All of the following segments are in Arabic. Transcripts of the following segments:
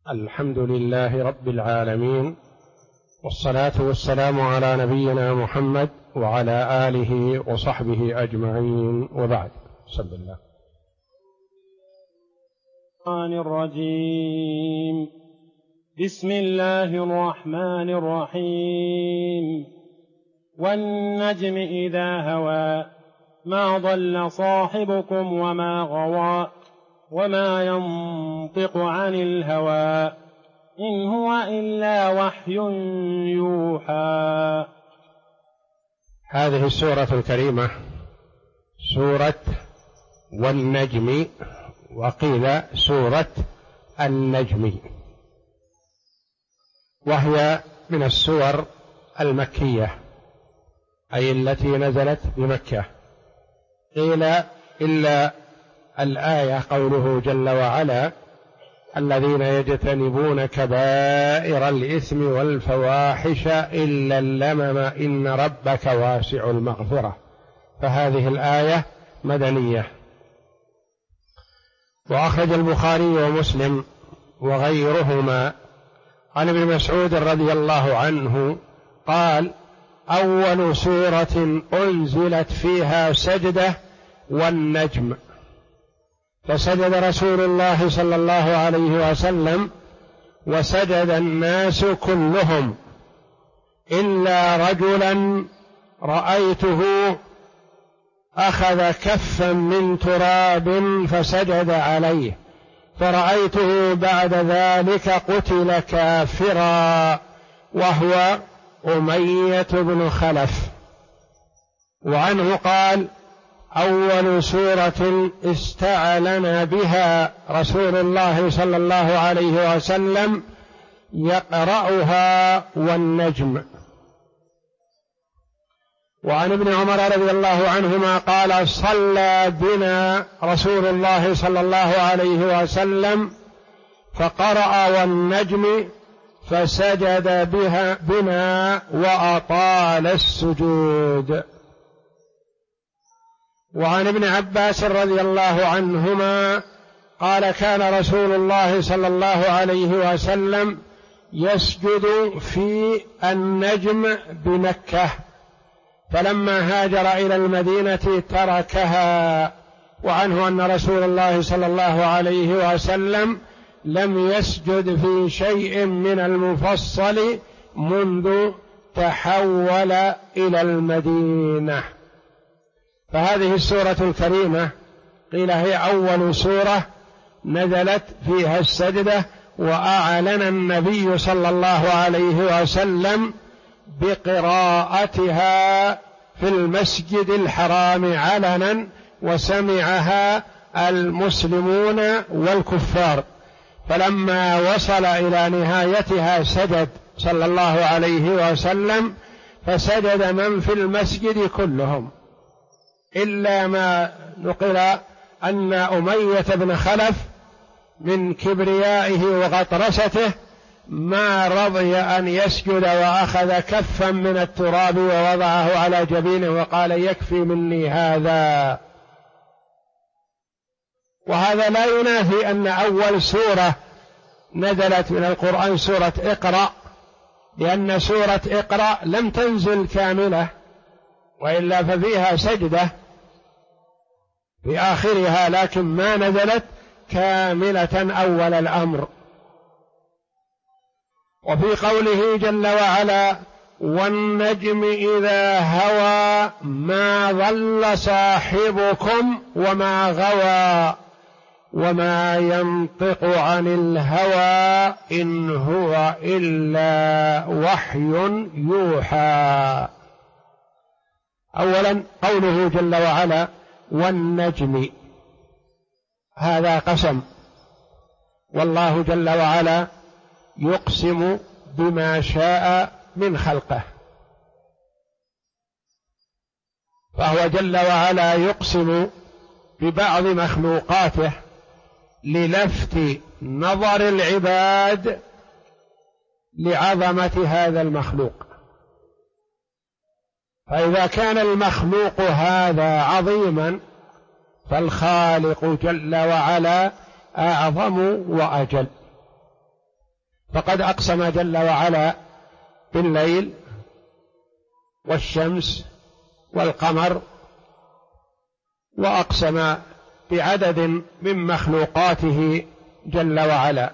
الحمد لله رب العالمين، والصلاة والسلام على نبينا محمد وعلى آله وصحبه أجمعين، وبعد. بسم الله الرحمن الرجيم. بسم الله الرحمن الرحيم. والنجم إذا هوى ما ضل صاحبكم وما غوى وما ينطق عن الهوى إن هو إلا وحي يوحى. هذه السورة الكريمة سورة والنجم، وقيل سورة النجم، وهي من السور المكية، أي التي نزلت بمكة. قيل إلا الآية قوله جل وعلا: الذين يجتنبون كبائر الإثم والفواحش إلا اللمم إن ربك واسع المغفرة، فهذه الآية مدنية. وأخرج البخاري ومسلم وغيرهما عن ابن مسعود رضي الله عنه قال: أول سورة أنزلت فيها سجدة والنجم، فسجد رسول الله صلى الله عليه وسلم وسجد الناس كلهم إلا رجلا رأيته أخذ كفا من تراب فسجد عليه، فرأيته بعد ذلك قتل كافرا، وهو أمية بن خلف. وعنه قال: أول سورة استعلن بها رسول الله صلى الله عليه وسلم يقرأها والنجم. وعن ابن عمر رضي الله عنهما قال: صلى بنا رسول الله صلى الله عليه وسلم فقرأ والنجم فسجد بنا وأطال السجود. وعن ابن عباس رضي الله عنهما قال: كان رسول الله صلى الله عليه وسلم يسجد في النجم بمكة، فلما هاجر إلى المدينة تركها. وعنه أن رسول الله صلى الله عليه وسلم لم يسجد في شيء من المفصل منذ تحول إلى المدينة. فهذه السورة الكريمة قيل هي أول سورة نزلت فيها السجدة، وأعلن النبي صلى الله عليه وسلم بقراءتها في المسجد الحرام علنا، وسمعها المسلمون والكفار، فلما وصل إلى نهايتها سجد صلى الله عليه وسلم، فسجد من في المسجد كلهم، إلا ما نقل أن أمية بن خلف من كبريائه وغطرسته ما رضي أن يسجد، وأخذ كفا من التراب ووضعه على جبينه وقال: يكفي مني هذا. وهذا لا ينافي أن أول سورة نزلت من القرآن سورة اقرأ، لأن سورة اقرأ لم تنزل كاملة، وإلا ففيها سجدة في آخرها، لكن ما نزلت كاملة أول الأمر. وفي قوله جل وعلا: والنجم إذا هوى ما ضل صاحبكم وما غوى وما ينطق عن الهوى إن هو إلا وحي يوحى. أولا قوله جل وعلا: والنجم، هذا قسم، والله جل وعلا يقسم بما شاء من خلقه، فهو جل وعلا يقسم ببعض مخلوقاته للفت نظر العباد لعظمة هذا المخلوق. فإذا كان المخلوق هذا عظيما فالخالق جل وعلا أعظم وأجل. فقد أقسم جل وعلا بالليل والشمس والقمر، وأقسم بعدد من مخلوقاته جل وعلا.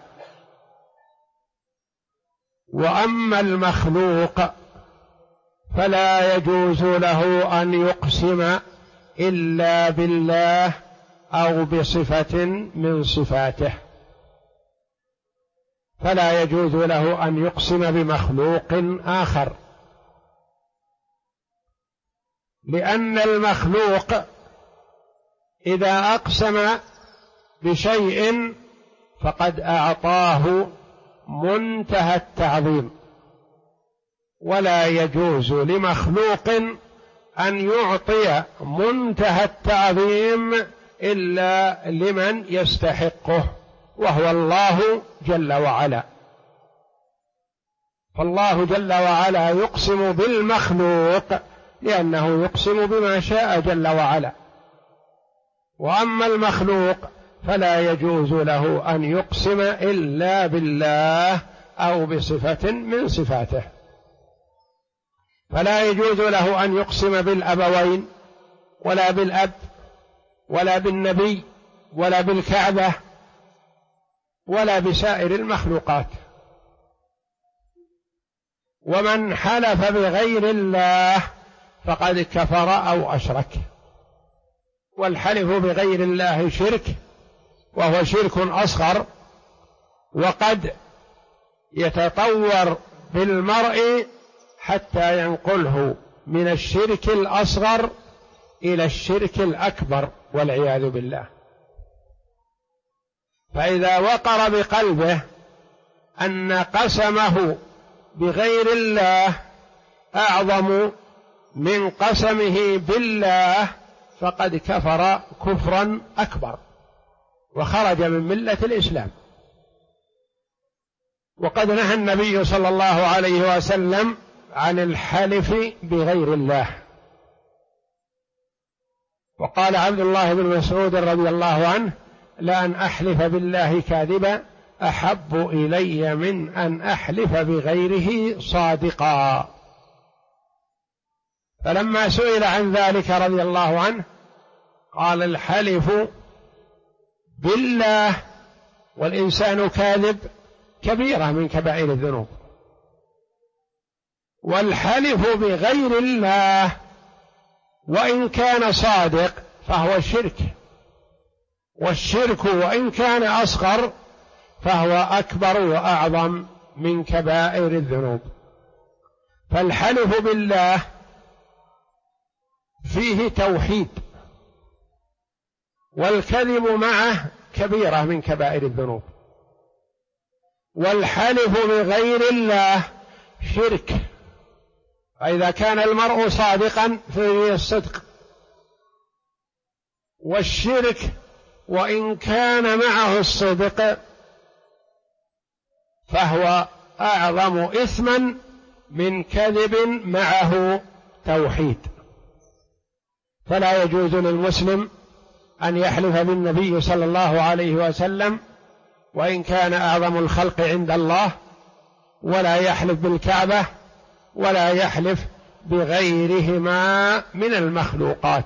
وأما المخلوق فلا يجوز له أن يقسم إلا بالله أو بصفة من صفاته، فلا يجوز له أن يقسم بمخلوق آخر، لأن المخلوق إذا أقسم بشيء فقد أعطاه منتهى التعظيم، ولا يجوز لمخلوق أن يعطي منتهى التعظيم إلا لمن يستحقه، وهو الله جل وعلا. فالله جل وعلا يقسم بالمخلوق لأنه يقسم بما شاء جل وعلا، وأما المخلوق فلا يجوز له أن يقسم إلا بالله أو بصفة من صفاته. فلا يجوز له أن يقسم بالأبوين ولا بالأب ولا بالنبي ولا بالكعبة ولا بسائر المخلوقات. ومن حلف بغير الله فقد كفر أو أشرك. والحلف بغير الله شرك، وهو شرك أصغر، وقد يتطور بالمرء حتى ينقله من الشرك الأصغر إلى الشرك الأكبر والعياذ بالله. فإذا وقر بقلبه أن قسمه بغير الله أعظم من قسمه بالله فقد كفر كفرا أكبر وخرج من ملة الإسلام. وقد نهى النبي صلى الله عليه وسلم عن الحلف بغير الله. وقال عبد الله بن مسعود رضي الله عنه: لأن أحلف بالله كاذبا أحب إلي من أن أحلف بغيره صادقا. فلما سئل عن ذلك رضي الله عنه قال: الحلف بالله والإنسان كاذب كبيرة من كبائر الذنوب، والحلف بغير الله وإن كان صادق فهو شرك، والشرك وإن كان أصغر فهو أكبر وأعظم من كبائر الذنوب. فالحلف بالله فيه توحيد، والكذب معه كبيرة من كبائر الذنوب. والحلف بغير الله شرك، فإذا كان المرء صادقا فيه الصدق، والشرك وإن كان معه الصدق فهو أعظم إثما من كذب معه توحيد. فلا يجوز للمسلم أن يحلف بالنبي صلى الله عليه وسلم وإن كان أعظم الخلق عند الله، ولا يحلف بالكعبة، ولا يحلف بغيرهما من المخلوقات.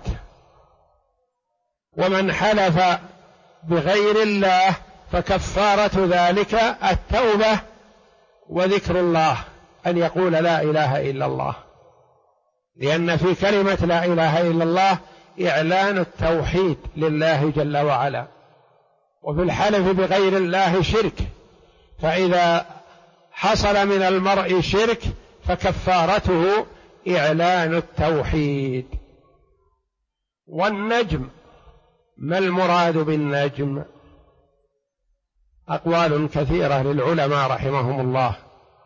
ومن حلف بغير الله فكفارة ذلك التوبة وذكر الله، أن يقول لا إله إلا الله، لأن في كلمة لا إله إلا الله إعلان التوحيد لله جل وعلا. وفي الحلف بغير الله شرك، فإذا حصل من المرء شرك فكفارته إعلان التوحيد. والنجم، ما المراد بالنجم؟ أقوال كثيرة للعلماء رحمهم الله.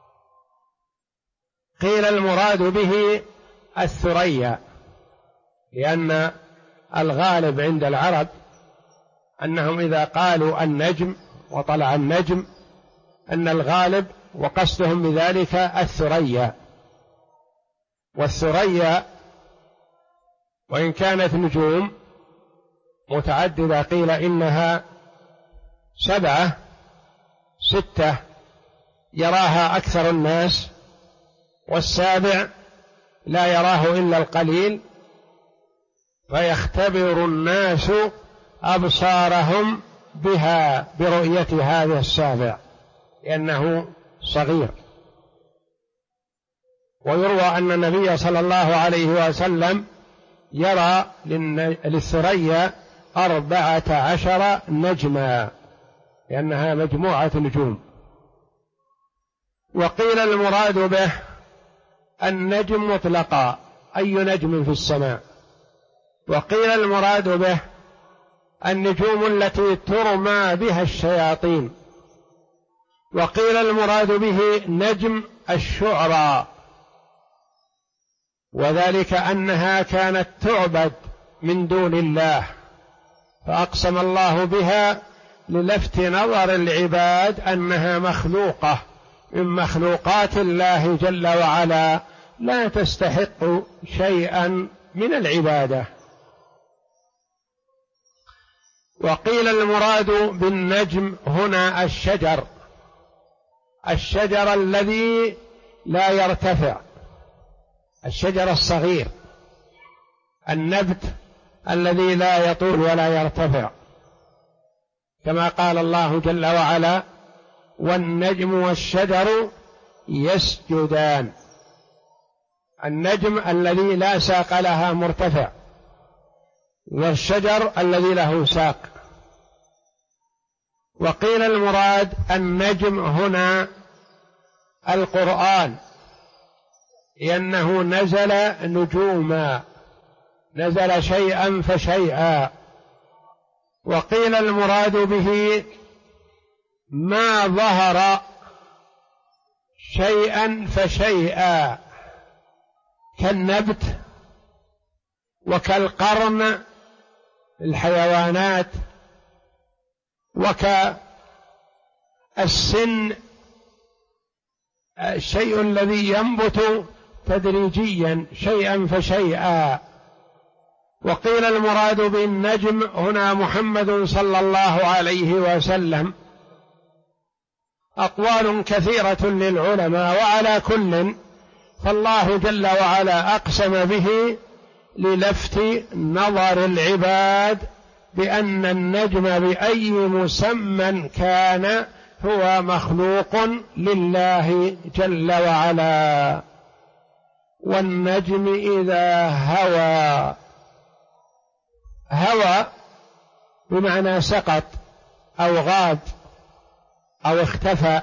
قيل المراد به الثريا، لأن الغالب عند العرب أنهم إذا قالوا النجم وطلع النجم أن الغالب وقصدهم بذلك الثريا. والثريا وإن كانت نجوم متعددة قيل إنها 7 6 يراها أكثر الناس، والسابع لا يراه إلا القليل، فيختبر الناس أبصارهم بها برؤية هذا السابع لأنه صغير. ويروى أن النبي صلى الله عليه وسلم يرى للثريا 14 نجما لأنها مجموعة نجوم. وقيل المراد به النجم مطلقا أي نجم في السماء، وقيل المراد به النجوم التي ترمى بها الشياطين، وقيل المراد به نجم الشعرى، وذلك أنها كانت تعبد من دون الله فأقسم الله بها للفت نظر العباد أنها مخلوقة من مخلوقات الله جل وعلا لا تستحق شيئا من العبادة. وقيل المراد بالنجم هنا الشجر الذي لا يرتفع، الشجر الصغير، النبت الذي لا يطول ولا يرتفع، كما قال الله جل وعلا والنجم والشجر يسجدان. النجم الذي لا ساق لها مرتفع، والشجر الذي له ساق. وقيل المراد النجم هنا القرآن لأنه نزل نجوما، نزل شيئا فشيئا. وقيل المراد به ما ظهر شيئا فشيئا كالنبت وكالقرن الحيوانات وكالسن الشيء الذي ينبت تدريجيا شيئا فشيئا. وقيل المراد بالنجم هنا محمد صلى الله عليه وسلم. أقوال كثيرة للعلماء، وعلى كل فالله جل وعلا أقسم به للفت نظر العباد بأن النجم بأي مسمى كان هو مخلوق لله جل وعلا. والنجم إذا هوى، هوى بمعنى سقط أو غاب أو اختفى،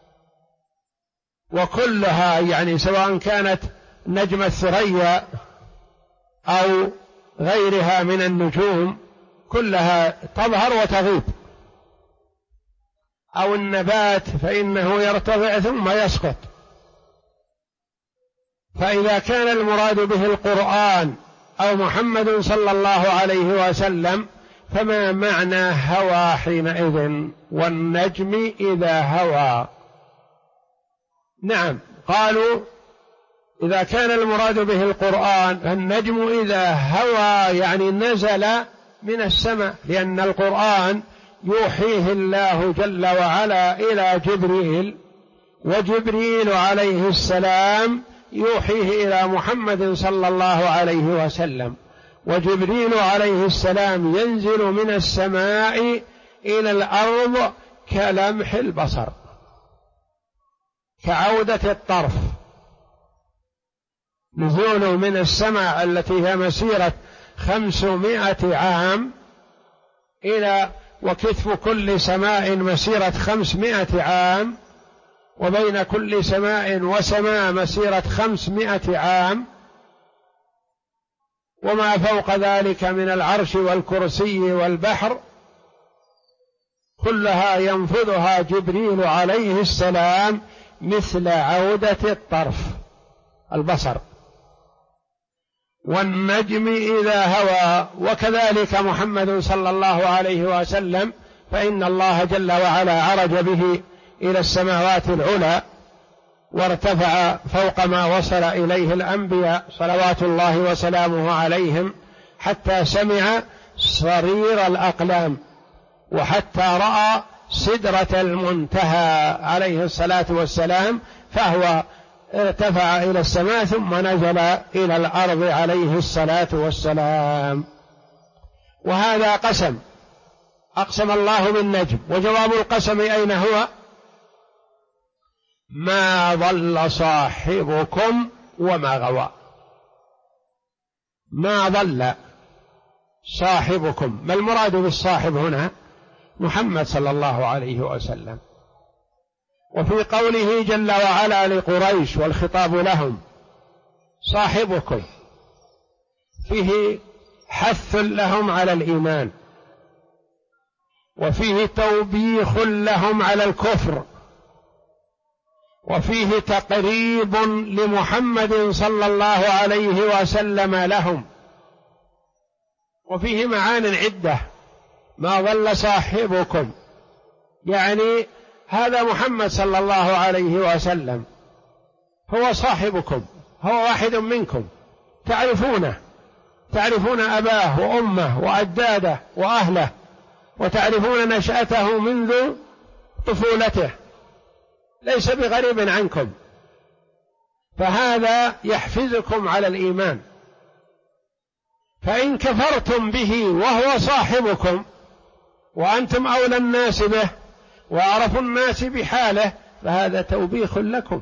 وكلها يعني سواء كانت نجم الثريا أو غيرها من النجوم كلها تظهر وتغيب، أو النبات فإنه يرتفع ثم يسقط. فإذا كان المراد به القرآن أو محمد صلى الله عليه وسلم فما معنى هوى حينئذ؟ والنجم إذا هوى. نعم، قالوا إذا كان المراد به القرآن النجم إذا هوى يعني نزل من السماء، لأن القرآن يوحيه الله جل وعلا إلى جبريل، وجبريل عليه السلام يوحيه إلى محمد صلى الله عليه وسلم، وجبريل عليه السلام ينزل من السماء إلى الأرض كلمح البصر، كعودة الطرف، نزول من السماء التي هي مسيرة 500 عام إلى وكتف كل سماء مسيرة 500 عام، وبين كل سماء وسماء مسيرة 500 عام، وما فوق ذلك من العرش والكرسي والبحر كلها ينفذها جبريل عليه السلام مثل عودة الطرف البصر. والنجم إذا هوى، وكذلك محمد صلى الله عليه وسلم فإن الله جل وعلا عرج به إلى السماوات العلى وارتفع فوق ما وصل إليه الأنبياء صلوات الله وسلامه عليهم، حتى سمع صرير الأقلام، وحتى رأى سدرة المنتهى عليه الصلاة والسلام، فهو ارتفع إلى السماء ثم نزل إلى الأرض عليه الصلاة والسلام. وهذا قسم أقسم الله بالنجم، وجواب القسم أين هو؟ ما ضل صاحبكم وما غوى. ما ضل صاحبكم، ما المراد بالصاحب هنا؟ محمد صلى الله عليه وسلم. وفي قوله جل وعلا لقريش والخطاب لهم صاحبكم، فيه حث لهم على الإيمان، وفيه توبيخ لهم على الكفر، وفيه تقريب لمحمد صلى الله عليه وسلم لهم، وفيه معان عدة. ما ضل صاحبكم يعني هذا محمد صلى الله عليه وسلم هو صاحبكم، هو واحد منكم، تعرفونه، تعرفون أباه وأمه وأجداده وأهله، وتعرفون نشأته منذ طفولته، ليس بغريب عنكم، فهذا يحفزكم على الإيمان. فإن كفرتم به وهو صاحبكم وأنتم أولى الناس به وأعرف الناس بحاله، فهذا توبيخ لكم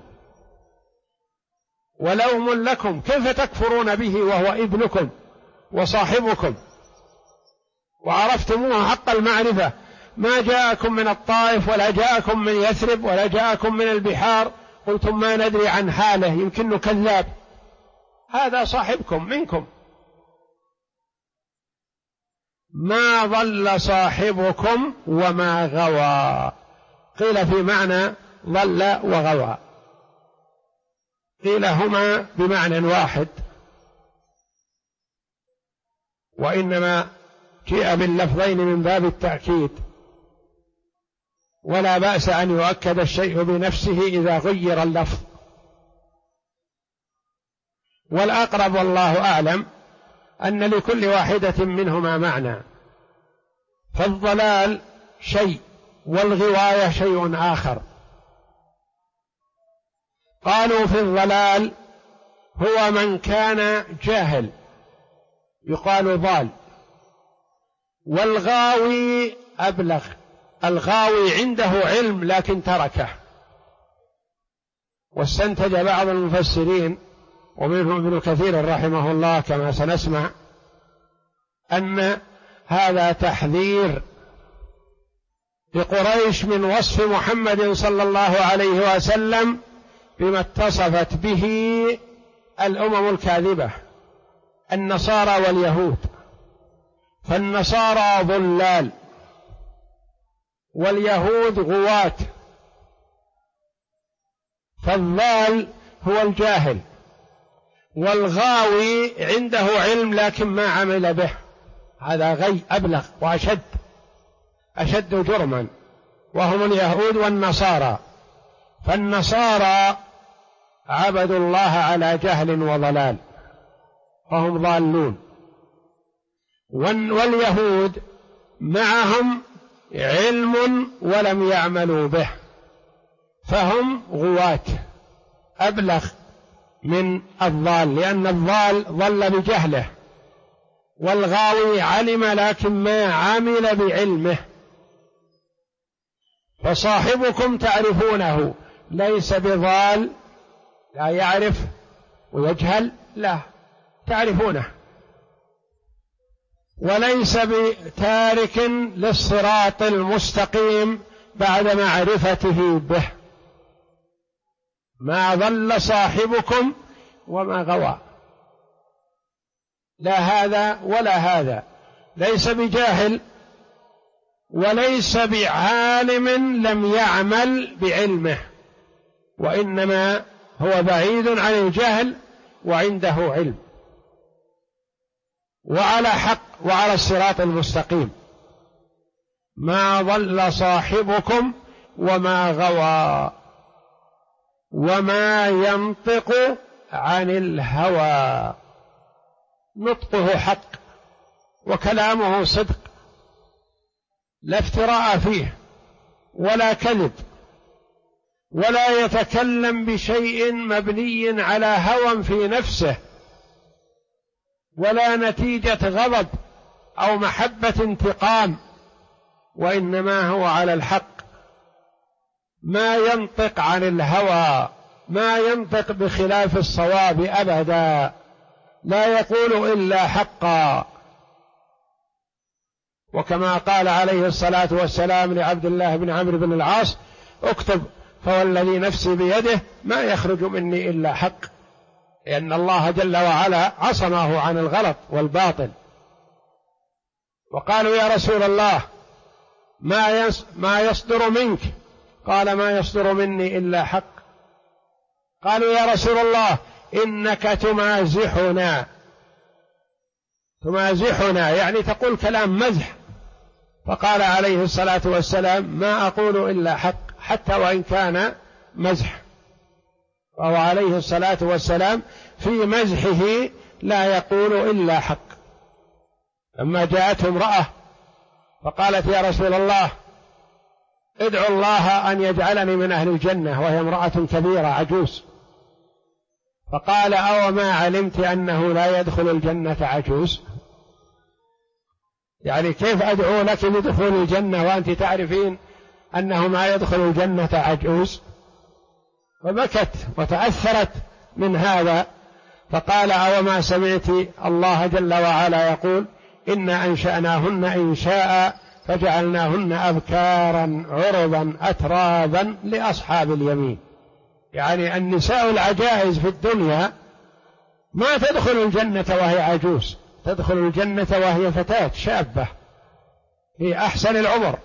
ولوم لكم. كيف تكفرون به وهو ابنكم وصاحبكم وعرفتموه حق المعرفة؟ ما جاءكم من الطائف ولا جاءكم من يثرب ولا جاءكم من البحار قلتم ما ندري عن حاله يمكنه كذاب. هذا صاحبكم منكم. ما ضل صاحبكم وما غوى، قيل في معنى ضل وغوى، قيل هما بمعنى واحد، وإنما جاء باللفظين من باب التأكيد، ولا بأس أن يؤكد الشيء بنفسه إذا غير اللفظ. والأقرب والله أعلم أن لكل واحدة منهما معنى، فالضلال شيء والغواية شيء آخر. قالوا في الضلال هو من كان جاهل يقال ضال، والغاوي أبلغ، الغاوي عنده علم لكن تركه. واستنتج بعض المفسرين ومنهم ابن كثير رحمه الله كما سنسمع أن هذا تحذير لقريش من وصف محمد صلى الله عليه وسلم بما اتصفت به الأمم الكاذبة النصارى واليهود. فالنصارى ضلال واليهود غواة، فالضال هو الجاهل، والغاوي عنده علم لكن ما عمل به، هذا غي أبلغ أشد جرما، وهم اليهود والنصارى. فالنصارى عبدوا الله على جهل وضلال فهم ضالون، واليهود معهم علم ولم يعملوا به فهم غواة أبلغ من الضال، لأن الضال ضل بجهله، والغاوي علم لكن ما عمل بعلمه. فصاحبكم تعرفونه ليس بضال لا يعرف ويجهل، لا تعرفونه، وليس بتارك للصراط المستقيم بعد معرفته به. ما ضل صاحبكم وما غوى، لا هذا ولا هذا، ليس بجاهل وليس بعالم لم يعمل بعلمه، وإنما هو بعيد عن الجهل وعنده علم وعلى حق وعلى الصراط المستقيم. ما ضل صاحبكم وما غوى وما ينطق عن الهوى، نطقه حق وكلامه صدق لا افتراء فيه ولا كذب، ولا يتكلم بشيء مبني على هوى في نفسه، ولا نتيجة غضب أو محبة انتقام، وإنما هو على الحق، ما ينطق عن الهوى، ما ينطق بخلاف الصواب أبدا، لا يقول إلا حقا. وكما قال عليه الصلاة والسلام لعبد الله بن عمرو بن العاص: اكتب فوالذي نفسي بيده ما يخرج مني إلا حق، لأن الله جل وعلا عصمه عن الغلط والباطل. وقالوا: يا رسول الله ما يصدر منك؟ قال: ما يصدر مني إلا حق. قالوا: يا رسول الله إنك تمازحنا يعني تقول كلام مزح. فقال عليه الصلاة والسلام: ما أقول إلا حق حتى وإن كان مزح. وهو عليه الصلاة والسلام في مزحه لا يقول إلا حق. لما جاءته امرأة فقالت: يا رسول الله ادعو الله أن يجعلني من أهل الجنة، وهي امرأة كبيرة عجوز. فقال: أو ما علمت أنه لا يدخل الجنة عجوز؟ يعني كيف أدعو لك بدخول الجنة وأنت تعرفين أنه ما يدخل الجنة عجوز؟ فبكت وتأثرت من هذا. فقال: أو ما سمعت الله جل وعلا يقول: إنا أنشأناهن إنشاء فجعلناهن أبكارا عربا أترابا لأصحاب اليمين. يعني النساء العجائز في الدنيا ما تدخل الجنة وهي عجوز، تدخل الجنة وهي فتاة شابة في أحسن العمر.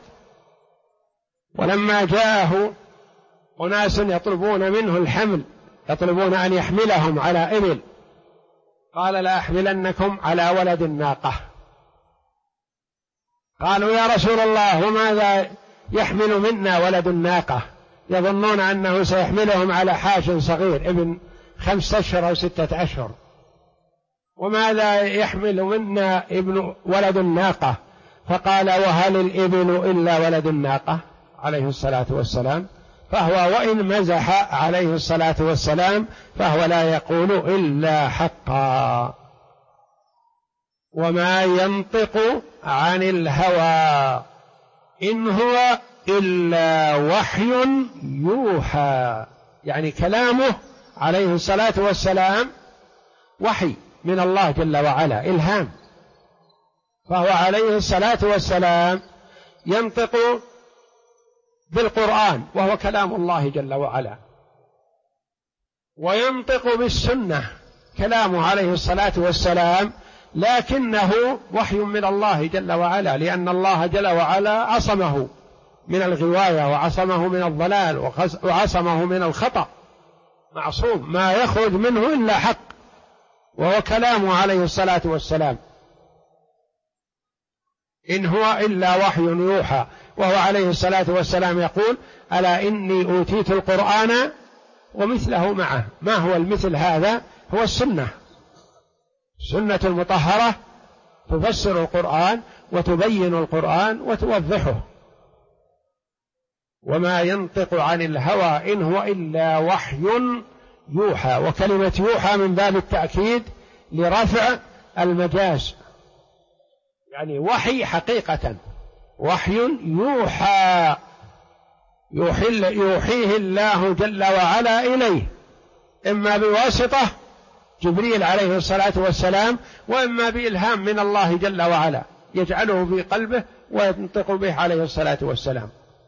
ولما جاءه أناس يطلبون منه الحمل، يطلبون أن يحملهم على إبل، قال: لا أحملنكم على ولد الناقة. قالوا: يا رسول الله وماذا يحمل منا ولد الناقة؟ يظنون أنه سيحملهم على حاج صغير ابن 5 أشهر أو 6 أشهر. وماذا يحمل منا ولد الناقة؟ فقال: وهل الإبل إلا ولد الناقة عليه الصلاة والسلام. فهو وإن مزح عليه الصلاة والسلام فهو لا يقول إلا حقا. وما ينطق عن الهوى إن هو إلا وحي يوحى. يعني كلامه عليه الصلاة والسلام وحي من الله جل وعلا، إلهام. فهو عليه الصلاة والسلام ينطق بالقرآن وهو كلام الله جل وعلا، وينطق بالسنة كلامه عليه الصلاة والسلام، لكنه وحي من الله جل وعلا، لأن الله جل وعلا عصمه من الغواية وعصمه من الضلال وعصمه من الخطأ، معصوم ما يخرج منه إلا حق، وهو كلامه عليه الصلاة والسلام. إن هو إلا وحي يوحى. وهو عليه الصلاة والسلام يقول: ألا إني أوتيت القرآن ومثله معه. ما هو المثل هذا؟ هو السنة المطهرة تفسر القرآن وتبين القرآن وتوضحه. وما ينطق عن الهوى إن هو إلا وحي يوحى. وكلمة يوحى من باب التأكيد لرفع المجاز، يعني وحي حقيقة، وحي يوحى يوحيه الله جل وعلا إليه، إما بواسطة جبريل عليه الصلاة والسلام، وإما بإلهام من الله جل وعلا يجعله في قلبه وينطق به عليه الصلاة والسلام.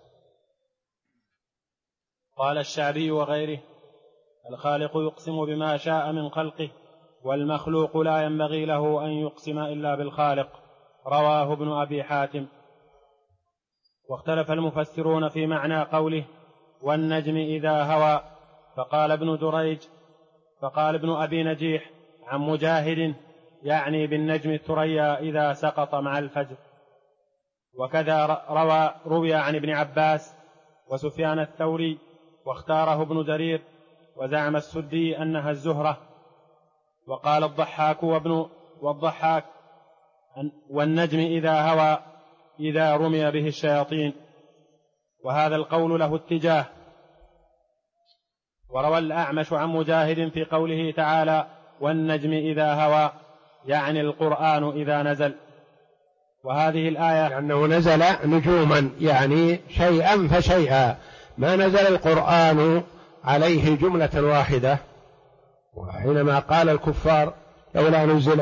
قال الشعبي وغيره: الخالق يقسم بما شاء من خلقه، والمخلوق لا ينبغي له أن يقسم إلا بالخالق. رواه ابن أبي حاتم. واختلف المفسرون في معنى قوله والنجم إذا هوى، فقال ابن أبي نجيح عن مجاهد يعني بالنجم الثريا إذا سقط مع الفجر. وكذا روي عن ابن عباس وسفيان الثوري، واختاره ابن جرير، وزعم السدي أنها الزهرة. وقال الضحاك والضحاك والنجم إذا هوى إذا رمي به الشياطين. وهذا القول له اتجاه. وروى الأعمش عن مجاهد في قوله تعالى والنجم إذا هوى، يعني القرآن إذا نزل. وهذه الآية لأنه نزل نجوما، يعني شيئا فشيئا، ما نزل القرآن عليه جملة واحدة. وحينما قال الكفار لولا نزل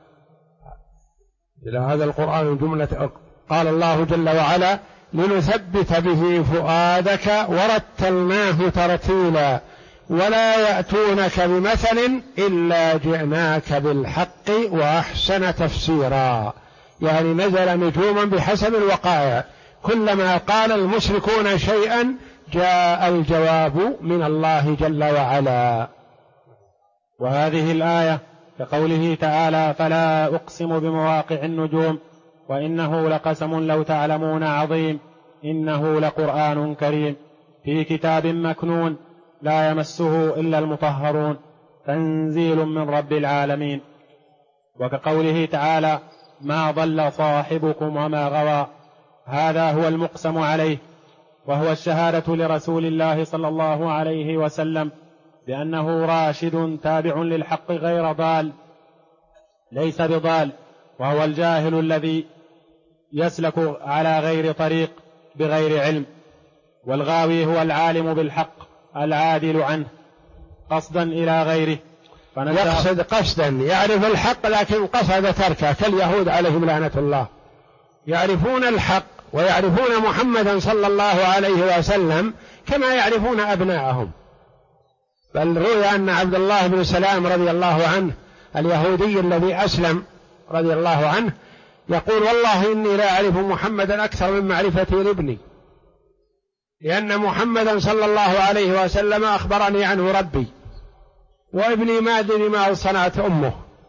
إلى هذا القرآن جملة، قال الله جل وعلا لنثبت به فؤادك ورتلناه ترتيلا ولا يأتونك بمثل إلا جئناك بالحق وأحسن تفسيرا. يعني نزل نجوما بحسب الوقائع، كلما قال المشركون شيئا جاء الجواب من الله جل وعلا. وهذه الآية كقوله تعالى فلا أقسم بمواقع النجوم وإنه لقسم لو تعلمون عظيم إنه لقرآن كريم في كتاب مكنون لا يمسه إلا المطهرون تنزيل من رب العالمين. وكقوله تعالى ما ضل صاحبكم وما غوى، هذا هو المقسم عليه، وهو الشهادة لرسول الله صلى الله عليه وسلم بأنه راشد تابع للحق غير ضال ليس بضال، وهو الجاهل الذي يسلك على غير طريق بغير علم، والغاوي هو العالم بالحق العادل عنه قصدا إلى غيره. يقصد قصدا، يعرف الحق لكن قصد تركه، كاليهود عليهم لعنة الله، يعرفون الحق ويعرفون محمدا صلى الله عليه وسلم كما يعرفون أبناءهم. بل روي أن عبد الله بن سلام رضي الله عنه اليهودي الذي أسلم رضي الله عنه يقول والله إني لا أعرف محمدا أكثر من معرفتي لابني، لأن محمدا صلى الله عليه وسلم أخبرني عنه ربي، وابني ما أدري ما صنعت أمه.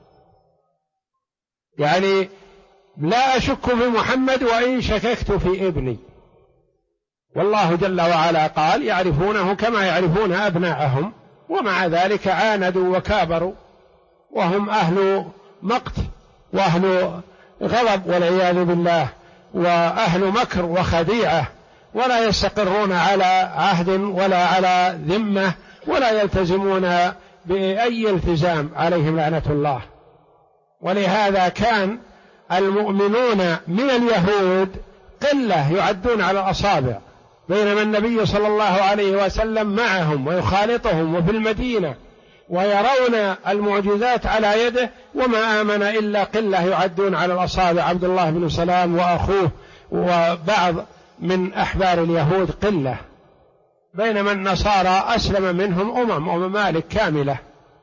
يعني لا أشك في محمد وإن شككت في ابني. والله جل وعلا قال يعرفونه كما يعرفون أبناءهم، ومع ذلك عاندوا وكابروا، وهم أهل مقت وأهل غضب والعياذ بالله، وأهل مكر وخديعة، ولا يستقرون على عهد ولا على ذمة، ولا يلتزمون بأي التزام، عليهم لعنة الله. ولهذا كان المؤمنون من اليهود قلة يعدون على الأصابع، بينما النبي صلى الله عليه وسلم معهم ويخالطهم وفي المدينة ويرون المعجزات على يده، وما آمن إلا قلة يعدون على الأصابع، عبد الله بن سلام وأخوه وبعض من أحبار اليهود قلة، بينما النصارى أسلم منهم ممالك كاملة.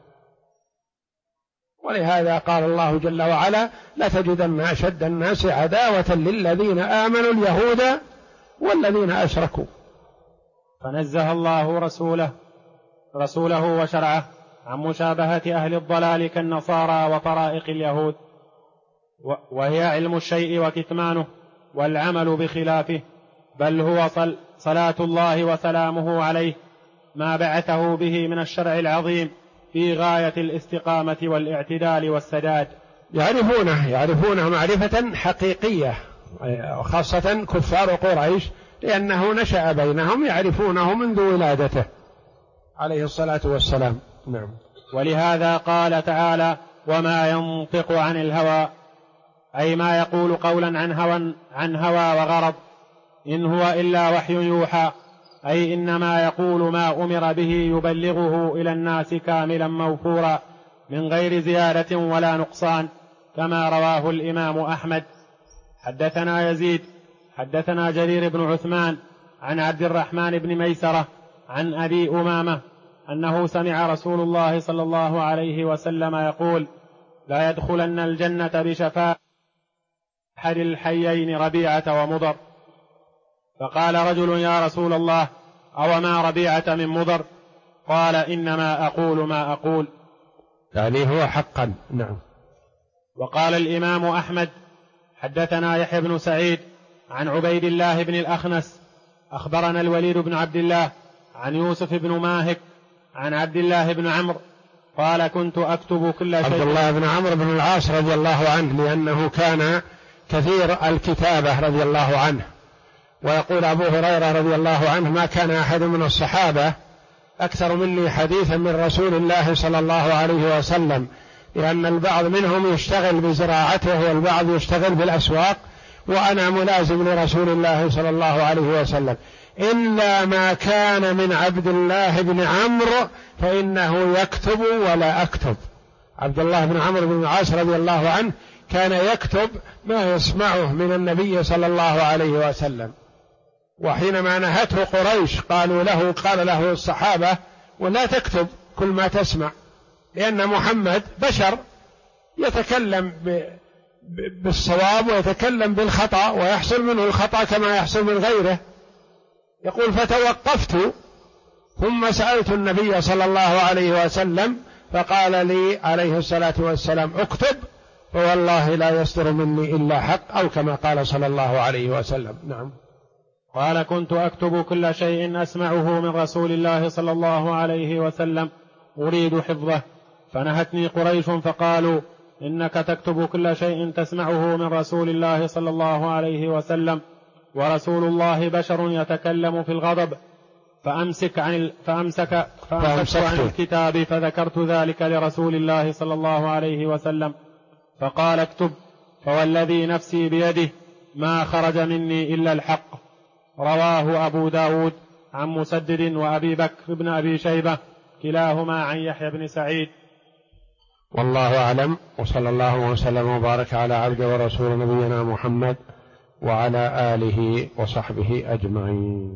ولهذا قال الله جل وعلا لتجدن أشد الناس عداوة للذين آمنوا اليهود والذين أشركوا. فنزه الله رسوله وشرعه عن مشابهة أهل الضلال كالنصارى وطرائق اليهود، وهي علم الشيء وكتمانه والعمل بخلافه، بل هو صلاة الله وسلامه عليه ما بعثه به من الشرع العظيم في غاية الاستقامة والاعتدال والسداد. يعرفونه معرفة حقيقية، خاصة كفار قريش، لأنه نشأ بينهم، يعرفونه منذ ولادته عليه الصلاة والسلام. نعم. ولهذا قال تعالى وما ينطق عن الهوى، أي ما يقول قولا عن هوى وغرض، إن هو إلا وحي يوحى، أي إنما يقول ما أمر به يبلغه إلى الناس كاملا موفورا من غير زيادة ولا نقصان، كما رواه الإمام أحمد. حدثنا يزيد حدثنا جرير بن عثمان عن عبد الرحمن بن ميسرة عن أبي أمامة أنه سمع رسول الله صلى الله عليه وسلم يقول لا يدخلن الجنة بشفاعة أحد الحيين ربيعة ومضر. فقال رجل يا رسول الله أو ما ربيعة من مضر؟ قال إنما أقول ما أقول، يعني هو حقا. نعم. وقال الإمام أحمد حدثنا يحيى بن سعيد عن عبيد الله بن الأخنس أخبرنا الوليد بن عبد الله عن يوسف بن ماهك عن عبد الله بن عمرو قال كنت أكتب كل شيء. عبد الله بن عمرو بن العاص رضي الله عنه، لأنه كان كثير الكتابة رضي الله عنه، ويقول أبو هريرة رضي الله عنه: ما كان أحد من الصحابة أكثر مني حديثا من رسول الله صلى الله عليه وسلم، لأن البعض منهم يشتغل بزراعته والبعض يشتغل بالأسواق، وأنا ملازم لرسول الله صلى الله عليه وسلم، إلا ما كان من عبد الله بن عمرو فإنه يكتب ولا أكتب. عبد الله بن عمرو بن العاص رضي الله عنه كان يكتب ما يسمعه من النبي صلى الله عليه وسلم، وحينما نهته قريش قال له الصحابة: ولا تكتب كل ما تسمع، لأن محمد بشر يتكلم بالصواب ويتكلم بالخطأ، ويحصل منه الخطأ كما يحصل من غيره. يقول: فتوقفت ثم سألت النبي صلى الله عليه وسلم فقال لي عليه الصلاة والسلام: اكتب، فوالله لا يصدر مني إلا حق، أو كما قال صلى الله عليه وسلم. نعم. قال: كنت أكتب كل شيء أسمعه من رسول الله صلى الله عليه وسلم أريد حفظه، فنهتني قريش فقالوا: إنك تكتب كل شيء تسمعه من رسول الله صلى الله عليه وسلم، ورسول الله بشر يتكلم في الغضب، فأمسك عن الكتاب. فذكرت ذلك لرسول الله صلى الله عليه وسلم فقال: اكتب، فوالذي نفسي بيده ما خرج مني إلا الحق. رواه أبو داود عن مسدد وأبي بكر بن أبي شيبة كلاهما عن يحيى بن سعيد. والله أعلم، وصلى الله وسلم وبارك على عبد ورسول نبينا محمد وعلى آله وصحبه أجمعين.